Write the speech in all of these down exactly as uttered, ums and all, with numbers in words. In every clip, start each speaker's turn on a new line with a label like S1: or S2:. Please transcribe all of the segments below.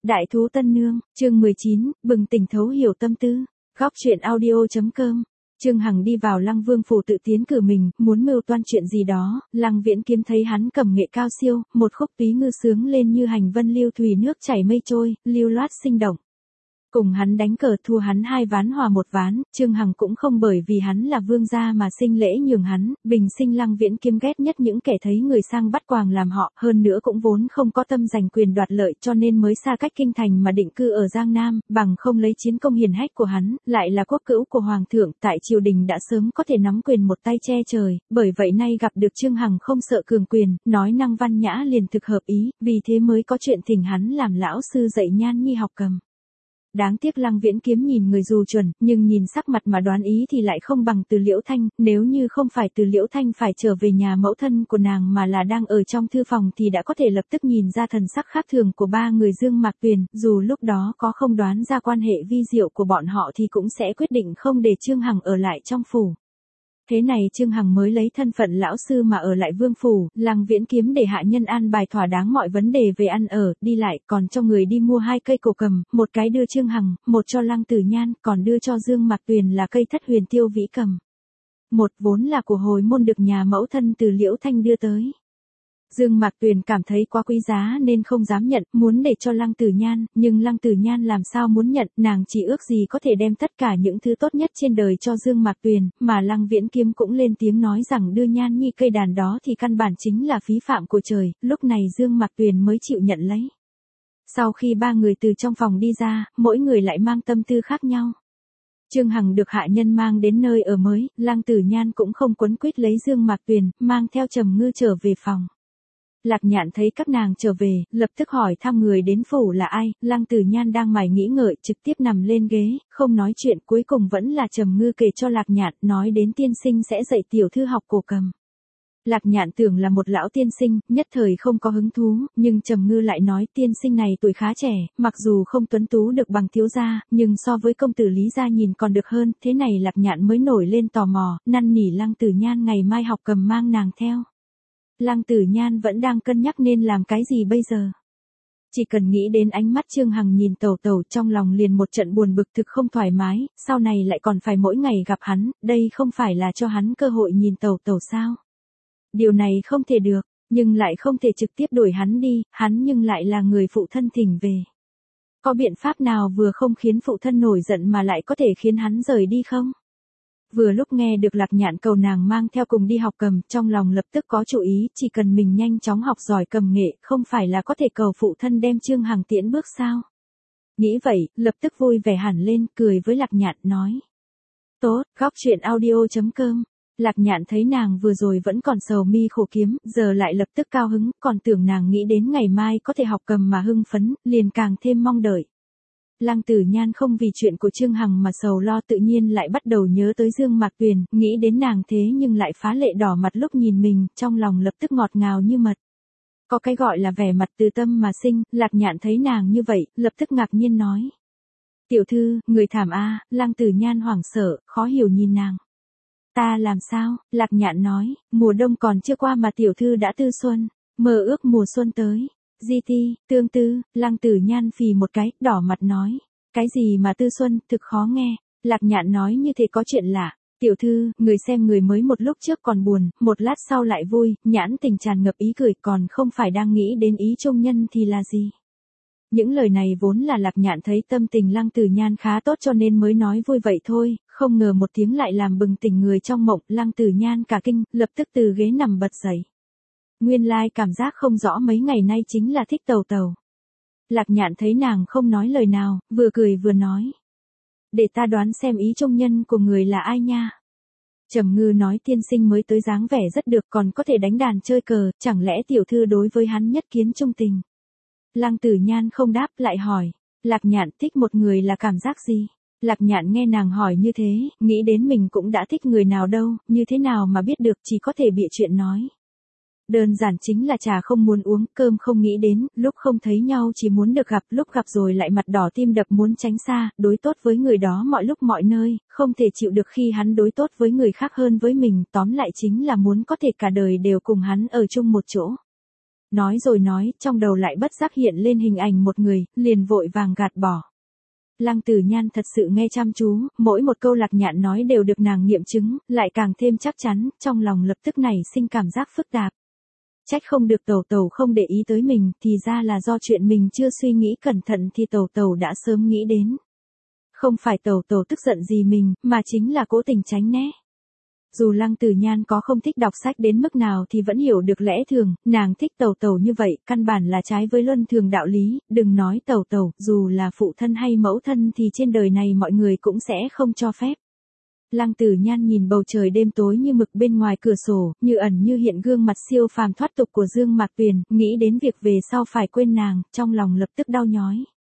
S1: Đại thú tân nương, chương mười chín, bừng tỉnh thấu hiểu tâm tư. Góc truyện audio.com. Trương Hằng đi vào Lăng Vương phủ tự tiến cử mình, muốn mưu toan chuyện gì đó. Lăng Viễn Kiếm thấy hắn cầm nghệ cao siêu, một khúc túy ngư sướng lên như hành vân lưu thủy nước chảy mây trôi, lưu loát sinh động. Cùng hắn đánh cờ thua hắn hai ván hòa một ván, Trương Hằng cũng không bởi vì hắn là vương gia mà sinh lễ nhường hắn, bình sinh Lăng Viễn Kiếm ghét nhất những kẻ thấy người sang bắt quàng làm họ, hơn nữa cũng vốn không có tâm giành quyền đoạt lợi cho nên mới xa cách kinh thành mà định cư ở Giang Nam, bằng không lấy chiến công hiển hách của hắn, lại là quốc cữu của Hoàng thượng, tại triều đình đã sớm có thể nắm quyền một tay che trời, bởi vậy nay gặp được Trương Hằng không sợ cường quyền, nói năng văn nhã liền thực hợp ý, vì thế mới có chuyện thỉnh hắn làm lão sư dạy Nhan Nhi học cầm. Đáng tiếc Lăng Viễn Kiếm nhìn người dù chuẩn, nhưng nhìn sắc mặt mà đoán ý thì lại không bằng Từ Liễu Thanh, nếu như không phải Từ Liễu Thanh phải trở về nhà mẫu thân của nàng mà là đang ở trong thư phòng thì đã có thể lập tức nhìn ra thần sắc khác thường của ba người Dương Mạc Tuyền, dù lúc đó có không đoán ra quan hệ vi diệu của bọn họ thì cũng sẽ quyết định không để Trương Hằng ở lại trong phủ. Thế này Trương Hằng mới lấy thân phận lão sư mà ở lại vương phủ, Lăng Viễn Kiếm để hạ nhân an bài thỏa đáng mọi vấn đề về ăn ở, đi lại, còn cho người đi mua hai cây cổ cầm, một cái đưa Trương Hằng, một cho Lăng Tử Nhan, còn đưa cho Dương Mạc Tuyền là cây thất huyền tiêu vĩ cầm. Một vốn là của hồi môn được nhà mẫu thân Từ Liễu Thanh đưa tới. Dương Mạc Tuyền cảm thấy quá quý giá nên không dám nhận, muốn để cho Lăng Tử Nhan, nhưng Lăng Tử Nhan làm sao muốn nhận, nàng chỉ ước gì có thể đem tất cả những thứ tốt nhất trên đời cho Dương Mạc Tuyền, mà Lăng Viễn Kiếm cũng lên tiếng nói rằng đưa Nhan Nhi cây đàn đó thì căn bản chính là phí phạm của trời, lúc này Dương Mạc Tuyền mới chịu nhận lấy. Sau khi ba người từ trong phòng đi ra, mỗi người lại mang tâm tư khác nhau. Trương Hằng được hạ nhân mang đến nơi ở mới, Lăng Tử Nhan cũng không quấn quýt lấy Dương Mạc Tuyền, mang theo Trầm Ngư trở về phòng. Lạc Nhạn thấy các nàng trở về, lập tức hỏi thăm người đến phủ là ai, Lăng Tử Nhan đang mải nghĩ ngợi, trực tiếp nằm lên ghế, không nói chuyện, cuối cùng vẫn là Trầm Ngư kể cho Lạc Nhạn, nói đến tiên sinh sẽ dạy tiểu thư học cổ cầm. Lạc Nhạn tưởng là một lão tiên sinh, nhất thời không có hứng thú, nhưng Trầm Ngư lại nói tiên sinh này tuổi khá trẻ, mặc dù không tuấn tú được bằng thiếu gia, nhưng so với công tử Lý gia nhìn còn được hơn, thế này Lạc Nhạn mới nổi lên tò mò, năn nỉ Lăng Tử Nhan ngày mai học cầm mang nàng theo. Lăng Tử Nhan vẫn đang cân nhắc nên làm cái gì bây giờ. Chỉ cần nghĩ đến ánh mắt Trương Hằng nhìn tẩu tẩu trong lòng liền một trận buồn bực thực không thoải mái, sau này lại còn phải mỗi ngày gặp hắn, đây không phải là cho hắn cơ hội nhìn tẩu tẩu sao. Điều này không thể được, nhưng lại không thể trực tiếp đuổi hắn đi, hắn nhưng lại là người phụ thân thỉnh về. Có biện pháp nào vừa không khiến phụ thân nổi giận mà lại có thể khiến hắn rời đi không? Vừa lúc nghe được Lạc Nhạn cầu nàng mang theo cùng đi học cầm, trong lòng lập tức có chủ ý, chỉ cần mình nhanh chóng học giỏi cầm nghệ, không phải là có thể cầu phụ thân đem Trương Hằng tiễn bước sao? Nghĩ vậy, lập tức vui vẻ hẳn lên, cười với Lạc Nhạn, nói. Tốt, góc truyện audio.com. Lạc Nhạn thấy nàng vừa rồi vẫn còn sầu mi khổ kiếm, giờ lại lập tức cao hứng, còn tưởng nàng nghĩ đến ngày mai có thể học cầm mà hưng phấn, liền càng thêm mong đợi. Lăng Tử Nhan không vì chuyện của Trương Hằng mà sầu lo, tự nhiên lại bắt đầu nhớ tới Dương Mạc Tuyền, nghĩ đến nàng thế nhưng lại phá lệ đỏ mặt lúc nhìn mình, trong lòng lập tức ngọt ngào như mật. Có cái gọi là vẻ mặt từ tâm mà sinh, Lạc Nhạn thấy nàng như vậy, lập tức ngạc nhiên nói. Tiểu thư, người thảm a. Lăng Tử Nhan hoảng sợ, khó hiểu nhìn nàng. Ta làm sao? Lạc Nhạn nói, mùa đông còn chưa qua mà tiểu thư đã tư xuân, mơ ước mùa xuân tới. Di ti, tương tư, Lăng Tử Nhan phì một cái, đỏ mặt nói. Cái gì mà tư xuân, thực khó nghe. Lạc Nhạn nói như thế có chuyện lạ. Tiểu thư, người xem người mới một lúc trước còn buồn, một lát sau lại vui, nhãn tình tràn ngập ý cười, còn không phải đang nghĩ đến ý trung nhân thì là gì. Những lời này vốn là Lạc Nhạn thấy tâm tình Lăng Tử Nhan khá tốt cho nên mới nói vui vậy thôi, không ngờ một tiếng lại làm bừng tỉnh người trong mộng, Lăng Tử Nhan cả kinh, lập tức từ ghế nằm bật dậy. Nguyên lai cảm giác không rõ mấy ngày nay chính là thích tẩu tẩu. Lạc Nhạn thấy nàng không nói lời nào, vừa cười vừa nói. Để ta đoán xem ý trung nhân của người là ai nha. Trầm Ngư nói tiên sinh mới tới dáng vẻ rất được, còn có thể đánh đàn chơi cờ, chẳng lẽ tiểu thư đối với hắn nhất kiến trung tình. Lăng Tử Nhan không đáp, lại hỏi. Lạc Nhạn thích một người là cảm giác gì? Lạc Nhạn nghe nàng hỏi như thế, nghĩ đến mình cũng đã thích người nào đâu, như thế nào mà biết được, chỉ có thể bịa chuyện nói. Đơn giản chính là trà không muốn uống, cơm không nghĩ đến, lúc không thấy nhau chỉ muốn được gặp, lúc gặp rồi lại mặt đỏ tim đập muốn tránh xa, đối tốt với người đó mọi lúc mọi nơi, không thể chịu được khi hắn đối tốt với người khác hơn với mình, tóm lại chính là muốn có thể cả đời đều cùng hắn ở chung một chỗ. nói rồi nói, trong đầu lại bất giác hiện lên hình ảnh một người, liền vội vàng gạt bỏ. Lăng Tử Nhan thật sự nghe chăm chú, mỗi một câu Lạc Nhạn nói đều được nàng nghiệm chứng, lại càng thêm chắc chắn, trong lòng lập tức nảy sinh cảm giác phức tạp. Trách không được Tẩu Tẩu không để ý tới mình, thì ra là do chuyện mình chưa suy nghĩ cẩn thận thì Tẩu Tẩu đã sớm nghĩ đến. Không phải Tẩu Tẩu tức giận gì mình, mà chính là cố tình tránh né. Dù Lăng Tử Nhan có không thích đọc sách đến mức nào thì vẫn hiểu được lẽ thường, nàng thích Tẩu Tẩu như vậy, căn bản là trái với luân thường đạo lý, đừng nói Tẩu Tẩu, dù là phụ thân hay mẫu thân thì trên đời này mọi người cũng sẽ không cho phép. Lăng Tử Nhan nhìn bầu trời đêm tối như mực bên ngoài cửa sổ, như ẩn như hiện gương mặt siêu phàm thoát tục của Dương Mạc Tuyền, nghĩ đến việc về sau phải quên nàng, trong lòng lập tức đau nhói.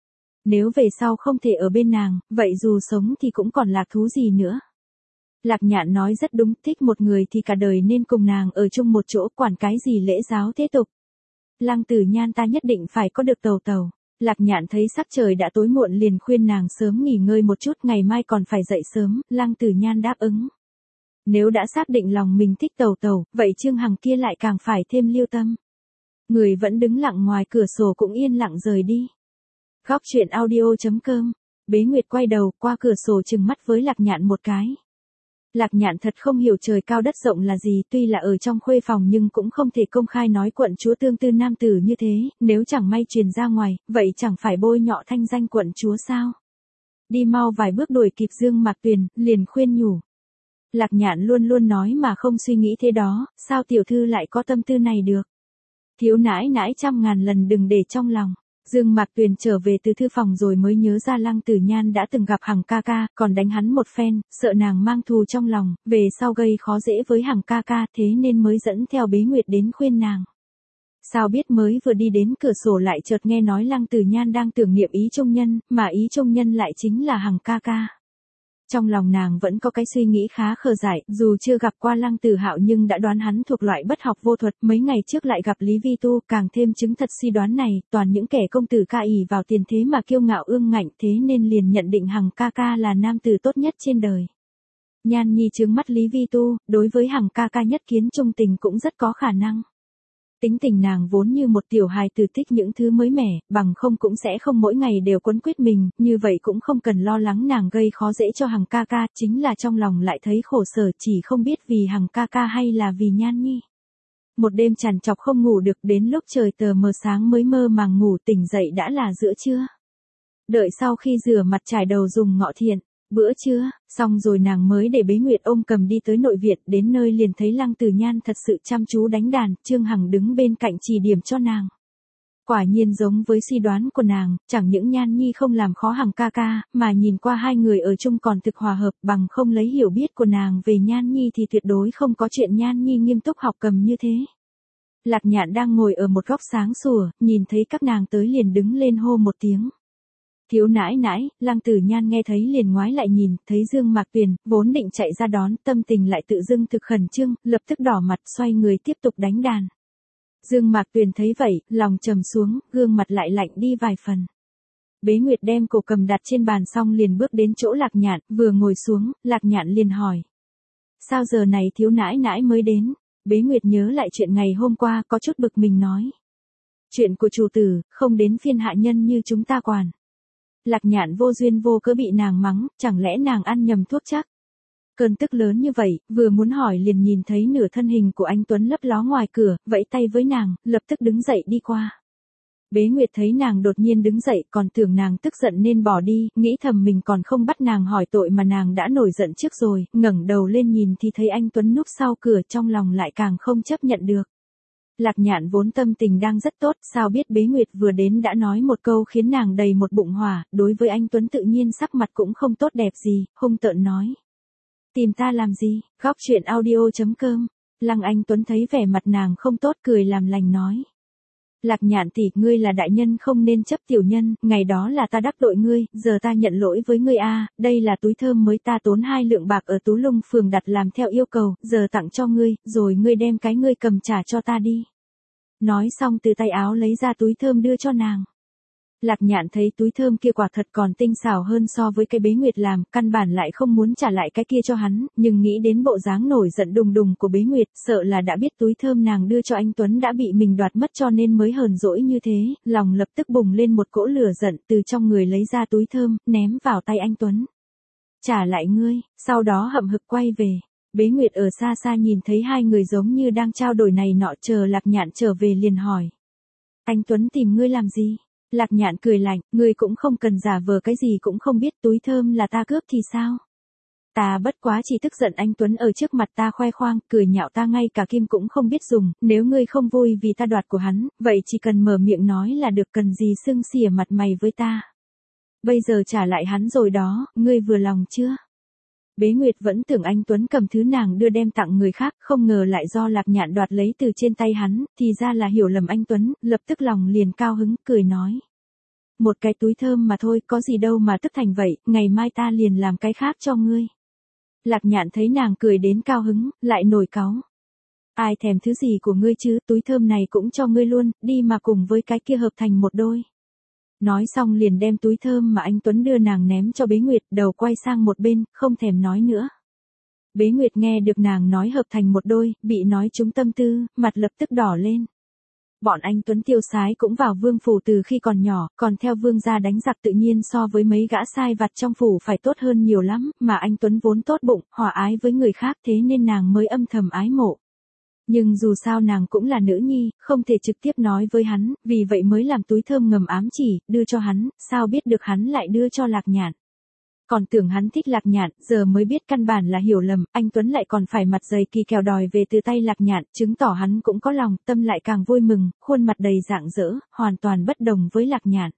S1: Nếu về sau không thể ở bên nàng, vậy dù sống thì cũng còn lạc thú gì nữa. Lạc Nhạn nói rất đúng, thích một người thì cả đời nên cùng nàng ở chung một chỗ, quản cái gì lễ giáo thế tục. Lăng Tử Nhan ta nhất định phải có được Tẩu Tẩu. Lạc Nhạn thấy sắc trời đã tối muộn liền khuyên nàng sớm nghỉ ngơi một chút, ngày mai còn phải dậy sớm, Lăng Tử Nhan đáp ứng. Nếu đã xác định lòng mình thích Tẩu Tẩu, vậy Trương Hằng kia lại càng phải thêm lưu tâm. Người vẫn đứng lặng ngoài cửa sổ cũng yên lặng rời đi. Góc truyện audio chấm com. Bế Nguyệt quay đầu qua cửa sổ trừng mắt với Lạc Nhạn một cái. Lạc Nhạn thật không hiểu trời cao đất rộng là gì, tuy là ở trong khuê phòng nhưng cũng không thể công khai nói quận chúa tương tư nam tử như thế, nếu chẳng may truyền ra ngoài, vậy chẳng phải bôi nhọ thanh danh quận chúa sao? Đi mau vài bước đuổi kịp Dương Mạc Tuyền, liền khuyên nhủ. Lạc Nhạn luôn luôn nói mà không suy nghĩ thế đó, sao tiểu thư lại có tâm tư này được? Thiếu nãi nãi trăm ngàn lần đừng để trong lòng. Dương Mạc Tuyền trở về từ thư phòng rồi mới nhớ ra Lăng Tử Nhan đã từng gặp Hằng ca ca, còn đánh hắn một phen, sợ nàng mang thù trong lòng, về sau gây khó dễ với Hằng ca ca, thế nên mới dẫn theo Bế Nguyệt đến khuyên nàng. Sao biết mới vừa đi đến cửa sổ lại chợt nghe nói Lăng Tử Nhan đang tưởng niệm ý trung nhân, mà ý trung nhân lại chính là Hằng ca ca. Trong lòng nàng vẫn có cái suy nghĩ khá khờ dại, dù chưa gặp qua Lăng Tử Hạo nhưng đã đoán hắn thuộc loại bất học vô thuật, mấy ngày trước lại gặp Lý Vi Tu, càng thêm chứng thật suy đoán này, toàn những kẻ công tử ca ỷ vào tiền thế mà kiêu ngạo ương ngạnh, thế nên liền nhận định Hằng ca ca là nam tử tốt nhất trên đời. Nhan Nhi trướng mắt Lý Vi Tu, đối với Hằng ca ca nhất kiến trung tình cũng rất có khả năng. Tính tình nàng vốn như một tiểu hài tử thích những thứ mới mẻ, bằng không cũng sẽ không mỗi ngày đều quấn quýt mình, như vậy cũng không cần lo lắng nàng gây khó dễ cho Hằng ca ca, chính là trong lòng lại thấy khổ sở, chỉ không biết vì Hằng ca ca hay là vì Nhan Nhi. Một đêm trằn trọc không ngủ được, đến lúc trời tờ mờ sáng mới mơ màng ngủ, tỉnh dậy đã là giữa trưa. Đợi sau khi rửa mặt trải đầu dùng ngọ thiện, bữa trưa, xong rồi nàng mới để Bế Nguyệt ôm cầm đi tới nội viện, đến nơi liền thấy Lăng Tử Nhan thật sự chăm chú đánh đàn, Trương Hằng đứng bên cạnh chỉ điểm cho nàng. Quả nhiên giống với suy đoán của nàng, chẳng những Nhan Nhi không làm khó Hằng ca ca, mà nhìn qua hai người ở chung còn thực hòa hợp, bằng không lấy hiểu biết của nàng về Nhan Nhi thì tuyệt đối không có chuyện Nhan Nhi nghiêm túc học cầm như thế. Lạc Nhạn đang ngồi ở một góc sáng sủa, nhìn thấy các nàng tới liền đứng lên hô một tiếng. Thiếu nãi nãi, Lăng Tử Nhan nghe thấy liền ngoái lại nhìn, thấy Dương Mạc Tuyền, vốn định chạy ra đón, tâm tình lại tự dưng thực khẩn trương, lập tức đỏ mặt xoay người tiếp tục đánh đàn. Dương Mạc Tuyền thấy vậy, lòng trầm xuống, gương mặt lại lạnh đi vài phần. Bế Nguyệt đem cổ cầm đặt trên bàn xong liền bước đến chỗ Lạc Nhạn, vừa ngồi xuống, Lạc Nhạn liền hỏi. Sao giờ này thiếu nãi nãi mới đến? Bế Nguyệt nhớ lại chuyện ngày hôm qua, có chút bực mình nói. Chuyện của chủ tử, không đến phiên hạ nhân như chúng ta quản. Lạc Nhạn vô duyên vô cớ bị nàng mắng, chẳng lẽ nàng ăn nhầm thuốc chắc? Cơn tức lớn như vậy, vừa muốn hỏi liền nhìn thấy nửa thân hình của anh Tuấn lấp ló ngoài cửa, vẫy tay với nàng, lập tức đứng dậy đi qua. Bế Nguyệt thấy nàng đột nhiên đứng dậy, còn tưởng nàng tức giận nên bỏ đi, nghĩ thầm mình còn không bắt nàng hỏi tội mà nàng đã nổi giận trước rồi, ngẩng đầu lên nhìn thì thấy anh Tuấn núp sau cửa, trong lòng lại càng không chấp nhận được. Lạc Nhạn vốn tâm tình đang rất tốt, sao biết Bế Nguyệt vừa đến đã nói một câu khiến nàng đầy một bụng hỏa, đối với anh Tuấn tự nhiên sắc mặt cũng không tốt đẹp gì, hung tợn nói. Tìm ta làm gì? Góc truyện audio chấm com. Lăng Anh Tuấn thấy vẻ mặt nàng không tốt cười làm lành nói. Lạc Nhạn tỷ, ngươi là đại nhân không nên chấp tiểu nhân, ngày đó là ta đắc tội ngươi, giờ ta nhận lỗi với ngươi a, đây là túi thơm mới ta tốn hai lượng bạc ở Tú Lung phường đặt làm theo yêu cầu, giờ tặng cho ngươi, rồi ngươi đem cái ngươi cầm trả cho ta đi. Nói xong từ tay áo lấy ra túi thơm đưa cho nàng. Lạc Nhạn thấy túi thơm kia quả thật còn tinh xảo hơn so với cái Bế Nguyệt làm, căn bản lại không muốn trả lại cái kia cho hắn, nhưng nghĩ đến bộ dáng nổi giận đùng đùng của Bế Nguyệt, sợ là đã biết túi thơm nàng đưa cho anh Tuấn đã bị mình đoạt mất cho nên mới hờn dỗi như thế, lòng lập tức bùng lên một cỗ lửa giận, từ trong người lấy ra túi thơm, ném vào tay anh Tuấn. Trả lại ngươi, sau đó hậm hực quay về. Bế Nguyệt ở xa xa nhìn thấy hai người giống như đang trao đổi này nọ, chờ Lạc Nhạn trở về liền hỏi. Anh Tuấn tìm ngươi làm gì? Lạc Nhạn cười lạnh, ngươi cũng không cần giả vờ cái gì cũng không biết, túi thơm là ta cướp thì sao? Ta bất quá chỉ tức giận anh Tuấn ở trước mặt ta khoe khoang, cười nhạo ta ngay cả kim cũng không biết dùng, nếu ngươi không vui vì ta đoạt của hắn, vậy chỉ cần mở miệng nói là được, cần gì sưng xỉa mặt mày với ta. Bây giờ trả lại hắn rồi đó, ngươi vừa lòng chưa? Bế Nguyệt vẫn tưởng anh Tuấn cầm thứ nàng đưa đem tặng người khác, không ngờ lại do Lạc Nhạn đoạt lấy từ trên tay hắn, thì ra là hiểu lầm anh Tuấn, lập tức lòng liền cao hứng, cười nói. Một cái túi thơm mà thôi, có gì đâu mà tức thành vậy, ngày mai ta liền làm cái khác cho ngươi. Lạc Nhạn thấy nàng cười đến cao hứng, lại nổi cáu. Ai thèm thứ gì của ngươi chứ, túi thơm này cũng cho ngươi luôn, đi mà cùng với cái kia hợp thành một đôi. Nói xong liền đem túi thơm mà anh Tuấn đưa nàng ném cho Bế Nguyệt, đầu quay sang một bên, không thèm nói nữa. Bế Nguyệt nghe được nàng nói hợp thành một đôi, bị nói trúng tâm tư, mặt lập tức đỏ lên. Bọn anh Tuấn tiêu sái cũng vào vương phủ từ khi còn nhỏ, còn theo vương gia đánh giặc tự nhiên so với mấy gã sai vặt trong phủ phải tốt hơn nhiều lắm, mà anh Tuấn vốn tốt bụng, hòa ái với người khác thế nên nàng mới âm thầm ái mộ. Nhưng dù sao nàng cũng là nữ nhi, không thể trực tiếp nói với hắn, vì vậy mới làm túi thơm ngầm ám chỉ, đưa cho hắn, sao biết được hắn lại đưa cho Lạc Nhạn. Còn tưởng hắn thích Lạc Nhạn, giờ mới biết căn bản là hiểu lầm, anh Tuấn lại còn phải mặt dày kỳ kèo đòi về từ tay Lạc Nhạn, chứng tỏ hắn cũng có lòng, tâm lại càng vui mừng, khuôn mặt đầy rạng rỡ, hoàn toàn bất đồng với Lạc Nhạn.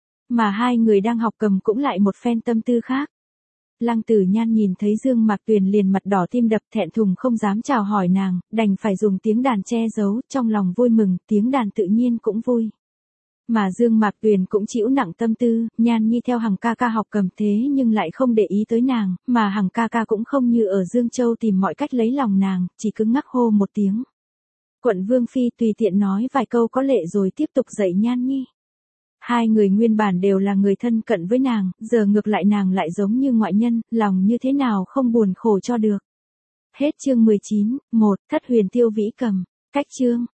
S1: Mà hai người đang học cầm cũng lại một phen tâm tư khác. Lăng Tử Nhan nhìn thấy Dương Mạc Tuyền liền mặt đỏ tim đập, thẹn thùng không dám chào hỏi nàng, đành phải dùng tiếng đàn che giấu, trong lòng vui mừng, tiếng đàn tự nhiên cũng vui. Mà Dương Mạc Tuyền cũng chịu nặng tâm tư, Nhan Nhi theo Hằng ca ca học cầm thế nhưng lại không để ý tới nàng, mà Hằng ca ca cũng không như ở Dương Châu tìm mọi cách lấy lòng nàng, chỉ cứng ngắc hô một tiếng. Quận Vương Phi tùy tiện nói vài câu có lệ rồi tiếp tục dạy Nhan Nhi. Hai người nguyên bản đều là người thân cận với nàng, giờ ngược lại nàng lại giống như ngoại nhân, lòng như thế nào không buồn khổ cho được. Hết chương mười chín, một, Thất Huyền Tiêu Vĩ Cầm. Cách chương.